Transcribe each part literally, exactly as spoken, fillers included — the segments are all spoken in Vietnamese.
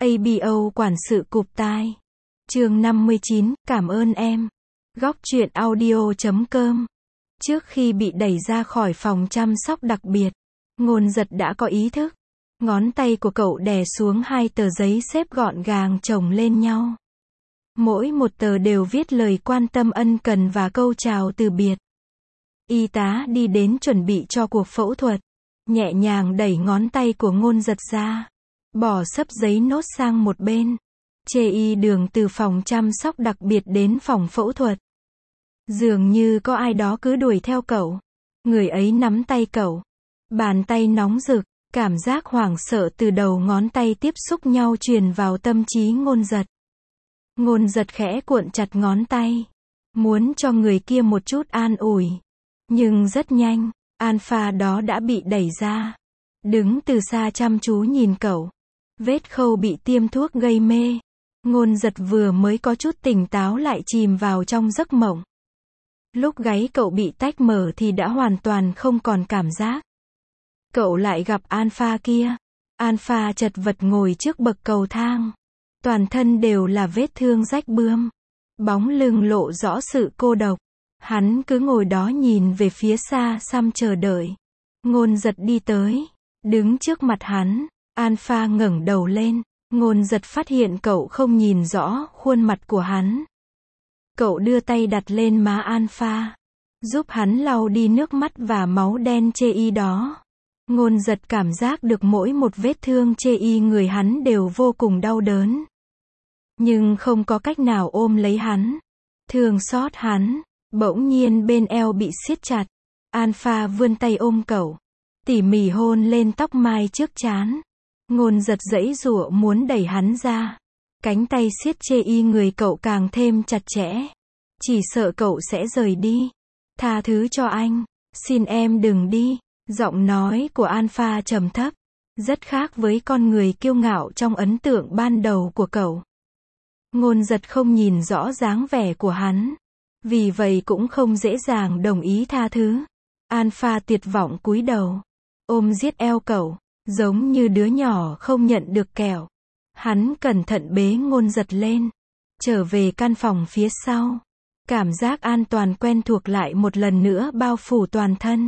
a bê o quản sự cụp tai. Chương năm mươi chín, cảm ơn em. Góc truyện audio chấm com. Trước khi bị đẩy ra khỏi phòng chăm sóc đặc biệt, Ngôn Giật đã có ý thức. Ngón tay của cậu đè xuống hai tờ giấy xếp gọn gàng chồng lên nhau. Mỗi một tờ đều viết lời quan tâm ân cần và câu chào từ biệt. Y tá đi đến chuẩn bị cho cuộc phẫu thuật, nhẹ nhàng đẩy ngón tay của Ngôn Giật ra, bỏ xấp giấy nốt sang một bên. Chê y đường từ phòng chăm sóc đặc biệt đến phòng phẫu thuật. Dường như có ai đó cứ đuổi theo cậu. Người ấy nắm tay cậu. Bàn tay nóng rực, cảm giác hoảng sợ từ đầu ngón tay tiếp xúc nhau truyền vào tâm trí Ngôn Giật. Ngôn Giật khẽ cuộn chặt ngón tay, muốn cho người kia một chút an ủi. Nhưng rất nhanh, alpha đó đã bị đẩy ra. Đứng từ xa chăm chú nhìn cậu. Vết khâu bị tiêm thuốc gây mê. Ngôn Giật vừa mới có chút tỉnh táo lại chìm vào trong giấc mộng. Lúc gáy cậu bị tách mở thì đã hoàn toàn không còn cảm giác. Cậu lại gặp alpha kia. Alpha chật vật ngồi trước bậc cầu thang. Toàn thân đều là vết thương rách bươm. Bóng lưng lộ rõ sự cô độc. Hắn cứ ngồi đó nhìn về phía xa xăm chờ đợi. Ngôn Giật đi tới, đứng trước mặt hắn. Alpha ngẩng đầu lên. Ngôn Giật phát hiện cậu không nhìn rõ khuôn mặt của hắn. Cậu đưa tay đặt lên má alpha, giúp hắn lau đi nước mắt và máu đen chê y đó. Ngôn Giật cảm giác được mỗi một vết thương chê y người hắn đều vô cùng đau đớn. Nhưng không có cách nào ôm lấy hắn, thương xót hắn. Bỗng nhiên bên eo bị siết chặt. Alpha vươn tay ôm cậu, tỉ mỉ hôn lên tóc mai trước trán. Ngôn Giật giãy giụa muốn đẩy hắn ra. Cánh tay siết chê y người cậu càng thêm chặt chẽ. Chỉ sợ cậu sẽ rời đi. Tha thứ cho anh. Xin em đừng đi. Giọng nói của alpha trầm thấp. Rất khác với con người kiêu ngạo trong ấn tượng ban đầu của cậu. Ngôn Giật không nhìn rõ dáng vẻ của hắn. Vì vậy cũng không dễ dàng đồng ý tha thứ. Alpha tuyệt vọng cúi đầu. Ôm giết eo cậu. Giống như đứa nhỏ không nhận được kẹo. Hắn cẩn thận bế Ngôn Giật lên. Trở về căn phòng phía sau. Cảm giác an toàn quen thuộc lại một lần nữa bao phủ toàn thân.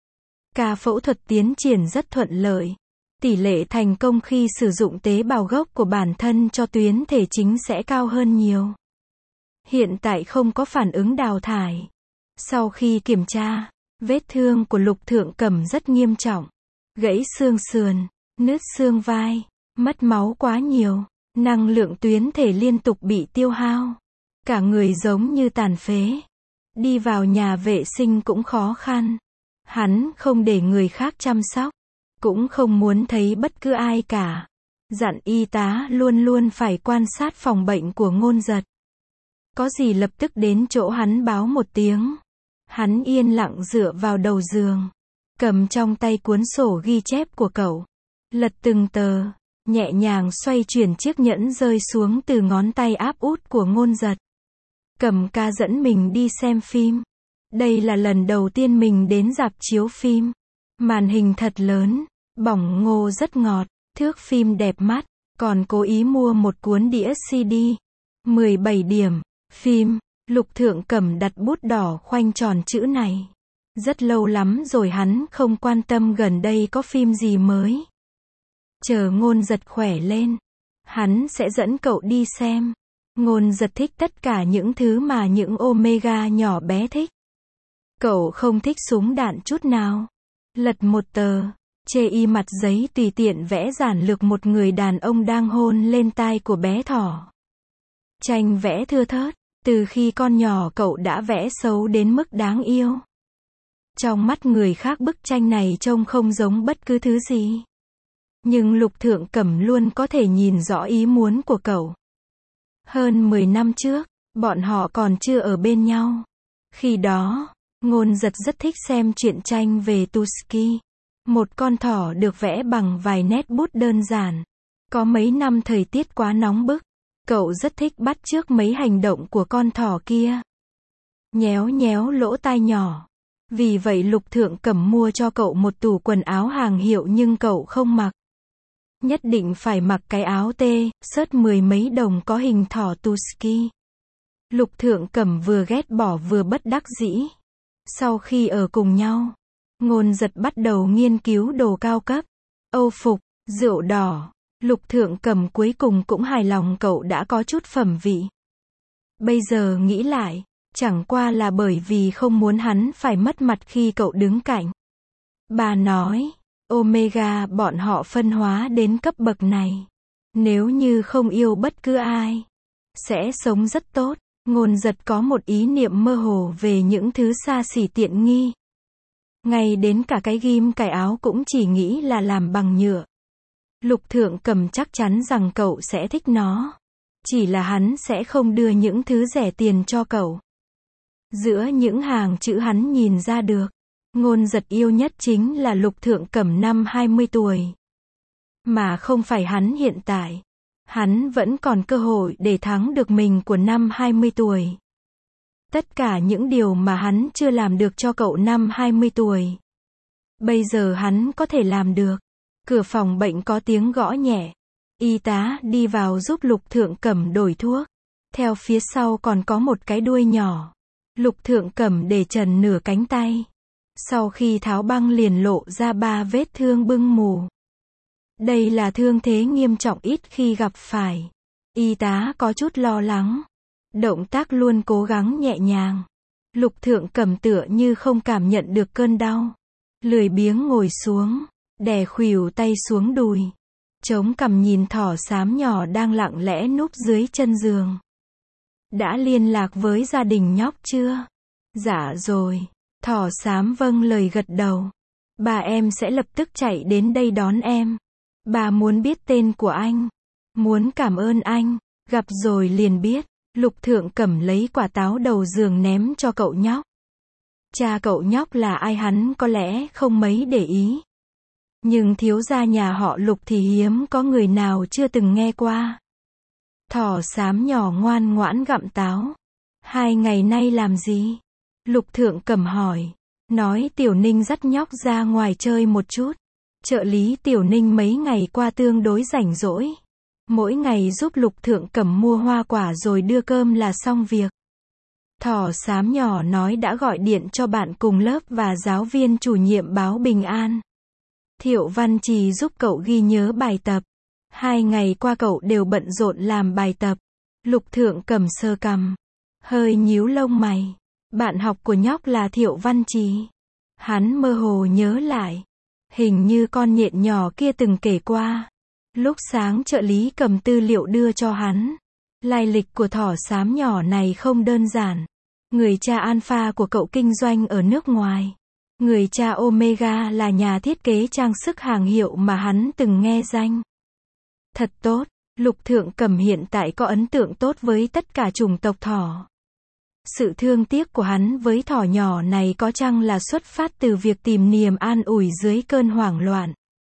Ca phẫu thuật tiến triển rất thuận lợi. Tỷ lệ thành công khi sử dụng tế bào gốc của bản thân cho tuyến thể chính sẽ cao hơn nhiều. Hiện tại không có phản ứng đào thải. Sau khi kiểm tra, vết thương của Lục Thượng Cẩm rất nghiêm trọng. Gãy xương sườn, nứt xương vai, mất máu quá nhiều, năng lượng tuyến thể liên tục bị tiêu hao. Cả người giống như tàn phế. Đi vào nhà vệ sinh cũng khó khăn. Hắn không để người khác chăm sóc, cũng không muốn thấy bất cứ ai cả. Dặn y tá luôn luôn phải quan sát phòng bệnh của Ngôn Giật. Có gì lập tức đến chỗ hắn báo một tiếng. Hắn yên lặng dựa vào đầu giường, cầm trong tay cuốn sổ ghi chép của cậu. Lật từng tờ, nhẹ nhàng xoay chuyển chiếc nhẫn rơi xuống từ ngón tay áp út của Ngôn Giật. Cẩm ca dẫn mình đi xem phim. Đây là lần đầu tiên mình đến rạp chiếu phim. Màn hình thật lớn, bỏng ngô rất ngọt, thước phim đẹp mắt, còn cố ý mua một cuốn đĩa xê đê. mười bảy điểm, phim, Lục Thượng Cẩm đặt bút đỏ khoanh tròn chữ này. Rất lâu lắm rồi hắn không quan tâm gần đây có phim gì mới. Chờ Ngôn Giật khỏe lên, hắn sẽ dẫn cậu đi xem. Ngôn Giật thích tất cả những thứ mà những Omega nhỏ bé thích. Cậu không thích súng đạn chút nào. Lật một tờ, chê y mặt giấy tùy tiện vẽ giản lược một người đàn ông đang hôn lên tai của bé thỏ. Tranh vẽ thưa thớt, từ khi con nhỏ cậu đã vẽ xấu đến mức đáng yêu. Trong mắt người khác bức tranh này trông không giống bất cứ thứ gì. Nhưng Lục Thượng Cẩm luôn có thể nhìn rõ ý muốn của cậu. Hơn mười năm trước, bọn họ còn chưa ở bên nhau. Khi đó, Ngôn Giật rất thích xem truyện tranh về Tusky. Một con thỏ được vẽ bằng vài nét bút đơn giản. Có mấy năm thời tiết quá nóng bức, cậu rất thích bắt chước mấy hành động của con thỏ kia. Nhéo nhéo lỗ tai nhỏ. Vì vậy Lục Thượng Cẩm mua cho cậu một tủ quần áo hàng hiệu nhưng cậu không mặc. Nhất định phải mặc cái áo tê, sớt mười mấy đồng có hình thỏ Tusky. Lục Thượng Cẩm vừa ghét bỏ vừa bất đắc dĩ. Sau khi ở cùng nhau, Ngôn Giật bắt đầu nghiên cứu đồ cao cấp, Âu phục, rượu đỏ. Lục Thượng Cẩm cuối cùng cũng hài lòng cậu đã có chút phẩm vị. Bây giờ nghĩ lại, chẳng qua là bởi vì không muốn hắn phải mất mặt khi cậu đứng cạnh. Bà nói, Omega bọn họ phân hóa đến cấp bậc này. Nếu như không yêu bất cứ ai, sẽ sống rất tốt. Ngôn Giật có một ý niệm mơ hồ về những thứ xa xỉ tiện nghi. Ngay đến cả cái ghim cài áo cũng chỉ nghĩ là làm bằng nhựa. Lục Thượng Cẩm chắc chắn rằng cậu sẽ thích nó. Chỉ là hắn sẽ không đưa những thứ rẻ tiền cho cậu. Giữa những hàng chữ hắn nhìn ra được, Ngôn Giật yêu nhất chính là Lục Thượng Cẩm năm hai mươi tuổi. Mà không phải hắn hiện tại. Hắn vẫn còn cơ hội để thắng được mình của năm hai mươi tuổi. Tất cả những điều mà hắn chưa làm được cho cậu năm hai mươi tuổi. Bây giờ hắn có thể làm được. Cửa phòng bệnh có tiếng gõ nhẹ. Y tá đi vào giúp Lục Thượng Cẩm đổi thuốc. Theo phía sau còn có một cái đuôi nhỏ. Lục Thượng Cẩm để trần nửa cánh tay. Sau khi tháo băng liền lộ ra ba vết thương bưng mù. Đây là thương thế nghiêm trọng ít khi gặp phải. Y tá có chút lo lắng. Động tác luôn cố gắng nhẹ nhàng. Lục Thượng Cẩm tựa như không cảm nhận được cơn đau. Lười biếng ngồi xuống, đè khuỷu tay xuống đùi. Chống cằm nhìn thỏ xám nhỏ đang lặng lẽ núp dưới chân giường. Đã liên lạc với gia đình nhóc chưa? Dạ rồi. Thỏ xám vâng lời gật đầu. Bà em sẽ lập tức chạy đến đây đón em. Bà muốn biết tên của anh. Muốn cảm ơn anh. Gặp rồi liền biết. Lục Thượng Cẩm lấy quả táo đầu giường ném cho cậu nhóc. Cha cậu nhóc là ai hắn có lẽ không mấy để ý. Nhưng thiếu gia nhà họ Lục thì hiếm có người nào chưa từng nghe qua. Thỏ xám nhỏ ngoan ngoãn gặm táo. Hai ngày nay làm gì? Lục Thượng Cẩm hỏi. Nói Tiểu Ninh dắt nhóc ra ngoài chơi một chút. Trợ lý Tiểu Ninh mấy ngày qua tương đối rảnh rỗi. Mỗi ngày giúp Lục Thượng Cẩm mua hoa quả rồi đưa cơm là xong việc. Thỏ xám nhỏ nói đã gọi điện cho bạn cùng lớp và giáo viên chủ nhiệm báo bình an. Thiệu Văn Trì giúp cậu ghi nhớ bài tập. Hai ngày qua cậu đều bận rộn làm bài tập. Lục Thượng Cẩm sơ cằm, hơi nhíu lông mày. Bạn học của nhóc là Thiệu Văn Trì. Hắn mơ hồ nhớ lại. Hình như con nhện nhỏ kia từng kể qua. Lúc sáng trợ lý cầm tư liệu đưa cho hắn. Lai lịch của thỏ xám nhỏ này không đơn giản. Người cha Alpha của cậu kinh doanh ở nước ngoài. Người cha Omega là nhà thiết kế trang sức hàng hiệu mà hắn từng nghe danh. Thật tốt, Lục Thượng Cẩm hiện tại có ấn tượng tốt với tất cả chủng tộc thỏ. Sự thương tiếc của hắn với thỏ nhỏ này có chăng là xuất phát từ việc tìm niềm an ủi dưới cơn hoảng loạn.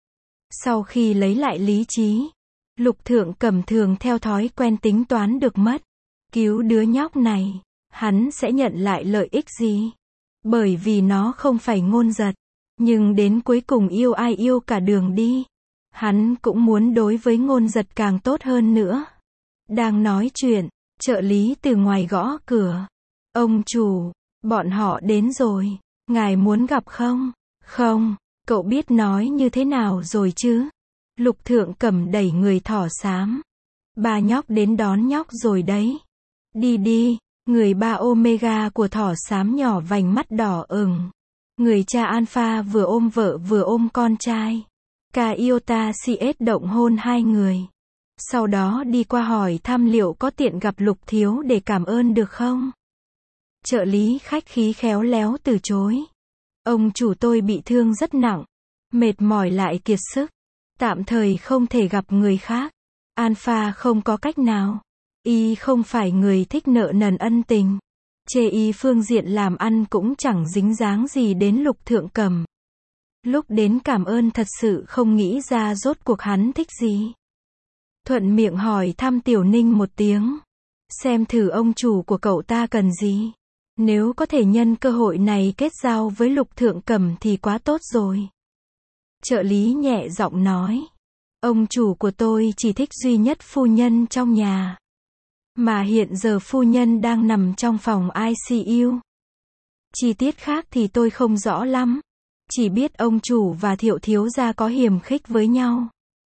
Sau khi lấy lại lý trí, Lục Thượng Cẩm thường theo thói quen tính toán được mất. Cứu đứa nhóc này, hắn sẽ nhận lại lợi ích gì? Bởi vì nó không phải Ngôn Giật. Nhưng đến cuối cùng yêu ai yêu cả đường đi. Hắn cũng muốn đối với Ngôn Giật càng tốt hơn nữa. Đang nói chuyện, trợ lý từ ngoài gõ cửa. Ông chủ, bọn họ đến rồi. Ngài muốn gặp không? Không, cậu biết nói như thế nào rồi chứ? Lục Thượng Cẩm đẩy người thỏ xám. Ba nhóc đến đón nhóc rồi đấy. Đi đi. Người ba Omega của thỏ xám nhỏ vành mắt đỏ ửng. Người cha Alpha vừa ôm vợ vừa ôm con trai. Ca Iota xê ét động hôn hai người. Sau đó đi qua hỏi thăm liệu có tiện gặp Lục thiếu để cảm ơn được không? Trợ lý khách khí khéo léo từ chối. Ông chủ tôi bị thương rất nặng. Mệt mỏi lại kiệt sức. Tạm thời không thể gặp người khác. Alpha không có cách nào. Y không phải người thích nợ nần ân tình. Chê y phương diện làm ăn cũng chẳng dính dáng gì đến Lục Thượng Cẩm. Lúc đến cảm ơn thật sự không nghĩ ra rốt cuộc hắn thích gì. Thuận miệng hỏi thăm Tiểu Ninh một tiếng. Xem thử ông chủ của cậu ta cần gì. Nếu có thể nhân cơ hội này kết giao với Lục Thượng Cẩm thì quá tốt rồi. Trợ lý nhẹ giọng nói. Ông chủ của tôi chỉ thích duy nhất phu nhân trong nhà. Mà hiện giờ phu nhân đang nằm trong phòng i xê u. Chi tiết khác thì tôi không rõ lắm. Chỉ biết ông chủ và Thiệu thiếu gia có hiềm khích với nhau.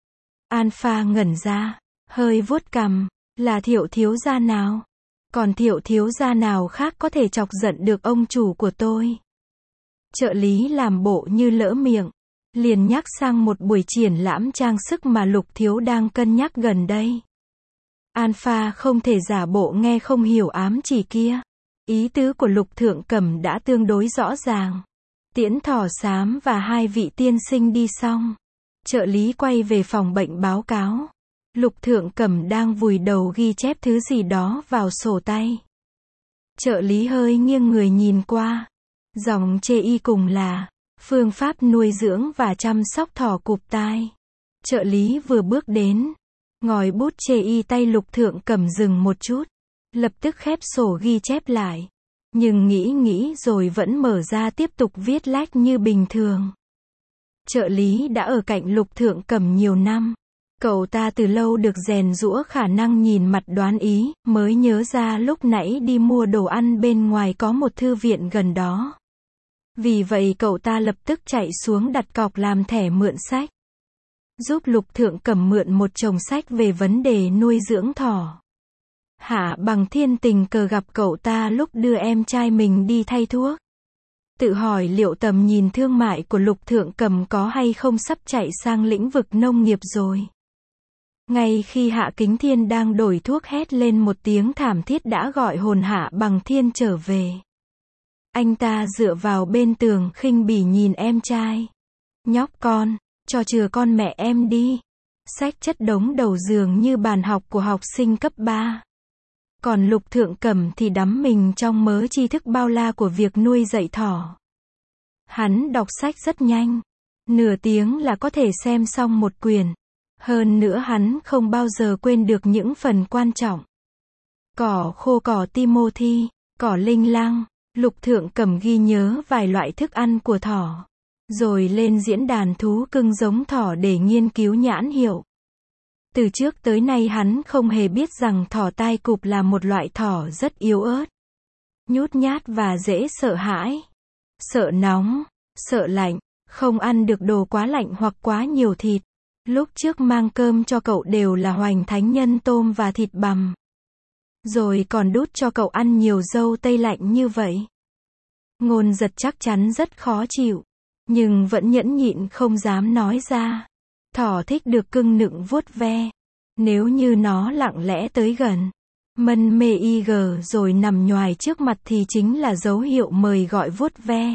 Alpha ngẩn ra, hơi vuốt cằm, là Thiệu thiếu gia nào? Còn Thiệu thiếu gia nào khác có thể chọc giận được ông chủ của tôi? Trợ lý làm bộ như lỡ miệng, liền nhắc sang một buổi triển lãm trang sức mà Lục thiếu đang cân nhắc gần đây. Alpha không thể giả bộ nghe không hiểu ám chỉ kia. Ý tứ của Lục thượng cẩm đã tương đối rõ ràng. Tiễn Thỏ Xám và hai vị tiên sinh đi xong, trợ lý quay về phòng bệnh báo cáo. Lục thượng cẩm đang vùi đầu ghi chép thứ gì đó vào sổ tay. Trợ lý hơi nghiêng người nhìn qua. Dòng chê y cùng là phương pháp nuôi dưỡng và chăm sóc thỏ cụp tai. Trợ lý vừa bước đến, ngòi bút chê y tay Lục thượng cẩm dừng một chút, lập tức khép sổ ghi chép lại. Nhưng nghĩ nghĩ rồi vẫn mở ra tiếp tục viết lách như bình thường. Trợ lý đã ở cạnh Lục thượng cẩm nhiều năm. Cậu ta từ lâu được rèn giũa khả năng nhìn mặt đoán ý, mới nhớ ra lúc nãy đi mua đồ ăn bên ngoài có một thư viện gần đó. Vì vậy cậu ta lập tức chạy xuống đặt cọc làm thẻ mượn sách. Giúp Lục thượng cẩm mượn một chồng sách về vấn đề nuôi dưỡng thỏ. Hạ Bằng Thiên tình cờ gặp cậu ta lúc đưa em trai mình đi thay thuốc. Tự hỏi liệu tầm nhìn thương mại của Lục thượng cẩm có hay không sắp chạy sang lĩnh vực nông nghiệp rồi. Ngay khi Hạ Kính Thiên đang đổi thuốc hét lên một tiếng thảm thiết đã gọi hồn Hạ Bằng Thiên trở về. Anh ta dựa vào bên tường khinh bỉ nhìn em trai. Nhóc con, cho chừa con mẹ em đi. Sách chất đống đầu giường như bàn học của học sinh cấp ba. Còn Lục thượng cẩm thì đắm mình trong mớ tri thức bao la của việc nuôi dạy thỏ. Hắn đọc sách rất nhanh. Nửa tiếng là có thể xem xong một quyển. Hơn nữa hắn không bao giờ quên được những phần quan trọng. Cỏ khô cỏ Timothy, cỏ linh lăng. Lục thượng cẩm ghi nhớ vài loại thức ăn của thỏ. Rồi lên diễn đàn thú cưng giống thỏ để nghiên cứu nhãn hiệu. Từ trước tới nay hắn không hề biết rằng thỏ tai cụp là một loại thỏ rất yếu ớt, nhút nhát và dễ sợ hãi. Sợ nóng, sợ lạnh, không ăn được đồ quá lạnh hoặc quá nhiều thịt. Lúc trước mang cơm cho cậu đều là hoành thánh nhân tôm và thịt bằm. Rồi còn đút cho cậu ăn nhiều dâu tây lạnh như vậy. Ngôn Giật chắc chắn rất khó chịu, nhưng vẫn nhẫn nhịn không dám nói ra. Thỏ thích được cưng nựng vuốt ve. Nếu như nó lặng lẽ tới gần, mân mê y gờ rồi nằm nhoài trước mặt thì chính là dấu hiệu mời gọi vuốt ve.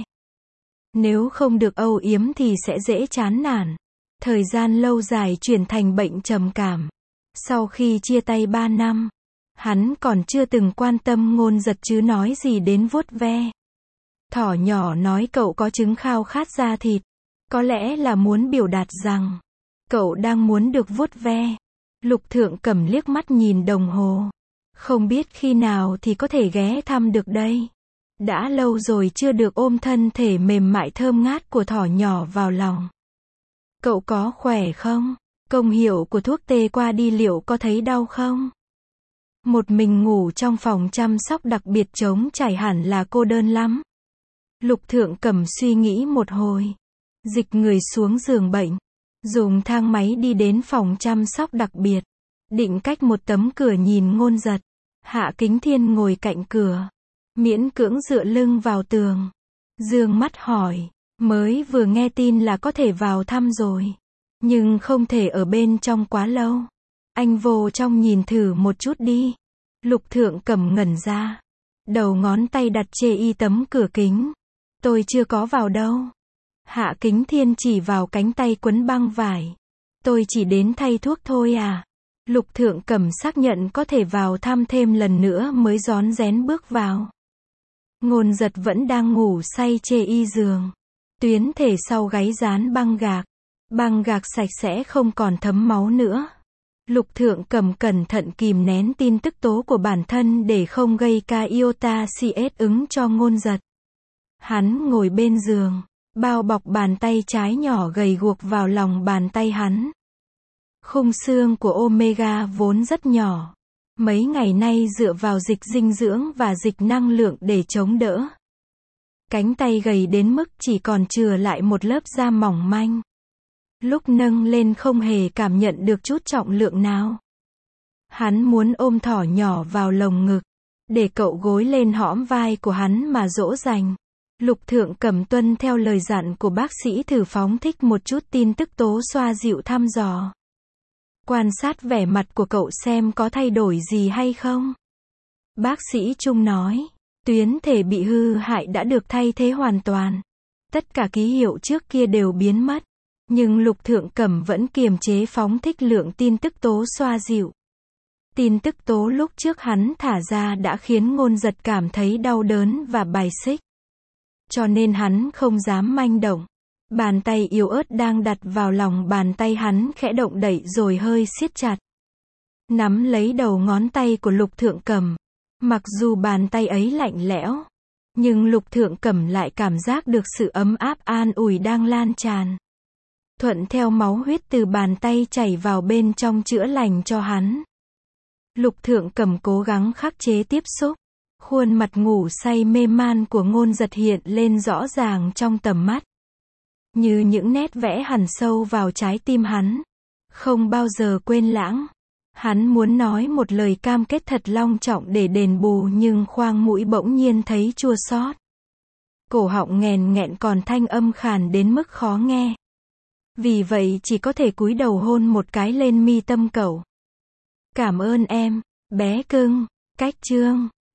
Nếu không được âu yếm thì sẽ dễ chán nản. Thời gian lâu dài chuyển thành bệnh trầm cảm. Sau khi chia tay ba năm, hắn còn chưa từng quan tâm Ngôn Giật chứ nói gì đến vuốt ve. Thỏ nhỏ nói cậu có chứng khao khát da thịt. Có lẽ là muốn biểu đạt rằng cậu đang muốn được vuốt ve. Lục thượng cẩm liếc mắt nhìn đồng hồ. Không biết khi nào thì có thể ghé thăm được đây. Đã lâu rồi chưa được ôm thân thể mềm mại thơm ngát của thỏ nhỏ vào lòng. Cậu có khỏe không? Công hiệu của thuốc tê qua đi liệu có thấy đau không? Một mình ngủ trong phòng chăm sóc đặc biệt trống trải hẳn là cô đơn lắm. Lục thượng cẩm suy nghĩ một hồi. Dịch người xuống giường bệnh. Dùng thang máy đi đến phòng chăm sóc đặc biệt. Định cách một tấm cửa nhìn Ngôn Giật. Hạ Kính Thiên ngồi cạnh cửa. Miễn cưỡng dựa lưng vào tường. Dương mắt hỏi. Mới vừa nghe tin là có thể vào thăm rồi. Nhưng không thể ở bên trong quá lâu. Anh vô trong nhìn thử một chút đi. Lục thượng cẩm ngẩn ra. Đầu ngón tay đặt chê y tấm cửa kính. Tôi chưa có vào đâu. Hạ Kính Thiên chỉ vào cánh tay quấn băng vải. Tôi chỉ đến thay thuốc thôi à. Lục thượng cẩm xác nhận có thể vào thăm thêm lần nữa mới rón rén bước vào. Ngôn Giật vẫn đang ngủ say chê y giường. Tuyến thể sau gáy dán băng gạc. Băng gạc sạch sẽ không còn thấm máu nữa. Lục thượng cẩm cẩn thận kìm nén tin tức tố của bản thân để không gây ca iota cs ứng cho Ngôn Giật. Hắn ngồi bên giường, bao bọc bàn tay trái nhỏ gầy guộc vào lòng bàn tay hắn. Khung xương của Omega vốn rất nhỏ. Mấy ngày nay dựa vào dịch dinh dưỡng và dịch năng lượng để chống đỡ. Cánh tay gầy đến mức chỉ còn chừa lại một lớp da mỏng manh. Lúc nâng lên không hề cảm nhận được chút trọng lượng nào. Hắn muốn ôm thỏ nhỏ vào lồng ngực, để cậu gối lên hõm vai của hắn mà dỗ dành. Lục Thượng Cẩm tuân theo lời dặn của bác sĩ thử phóng thích một chút tin tức tố xoa dịu thăm dò. Quan sát vẻ mặt của cậu xem có thay đổi gì hay không. Bác sĩ Trung nói, tuyến thể bị hư hại đã được thay thế hoàn toàn. Tất cả ký hiệu trước kia đều biến mất. Nhưng Lục Thượng Cẩm vẫn kiềm chế phóng thích lượng tin tức tố xoa dịu. Tin tức tố lúc trước hắn thả ra đã khiến Ngôn Giật cảm thấy đau đớn và bài xích. Cho nên hắn không dám manh động. Bàn tay yếu ớt đang đặt vào lòng bàn tay hắn khẽ động đậy rồi hơi siết chặt. Nắm lấy đầu ngón tay của Lục Thượng Cẩm. Mặc dù bàn tay ấy lạnh lẽo, nhưng Lục Thượng Cẩm lại cảm giác được sự ấm áp an ủi đang lan tràn. Thuận theo máu huyết từ bàn tay chảy vào bên trong chữa lành cho hắn. Lục Thượng Cẩm cố gắng khắc chế tiếp xúc. Khuôn mặt ngủ say mê man của Ngôn Giật hiện lên rõ ràng trong tầm mắt. Như những nét vẽ hằn sâu vào trái tim hắn. Không bao giờ quên lãng. Hắn muốn nói một lời cam kết thật long trọng để đền bù nhưng khoang mũi bỗng nhiên thấy chua xót. Cổ họng nghèn nghẹn còn thanh âm khàn đến mức khó nghe. Vì vậy chỉ có thể cúi đầu hôn một cái lên mi tâm cậu. Cảm ơn em, bé cưng. Cách chương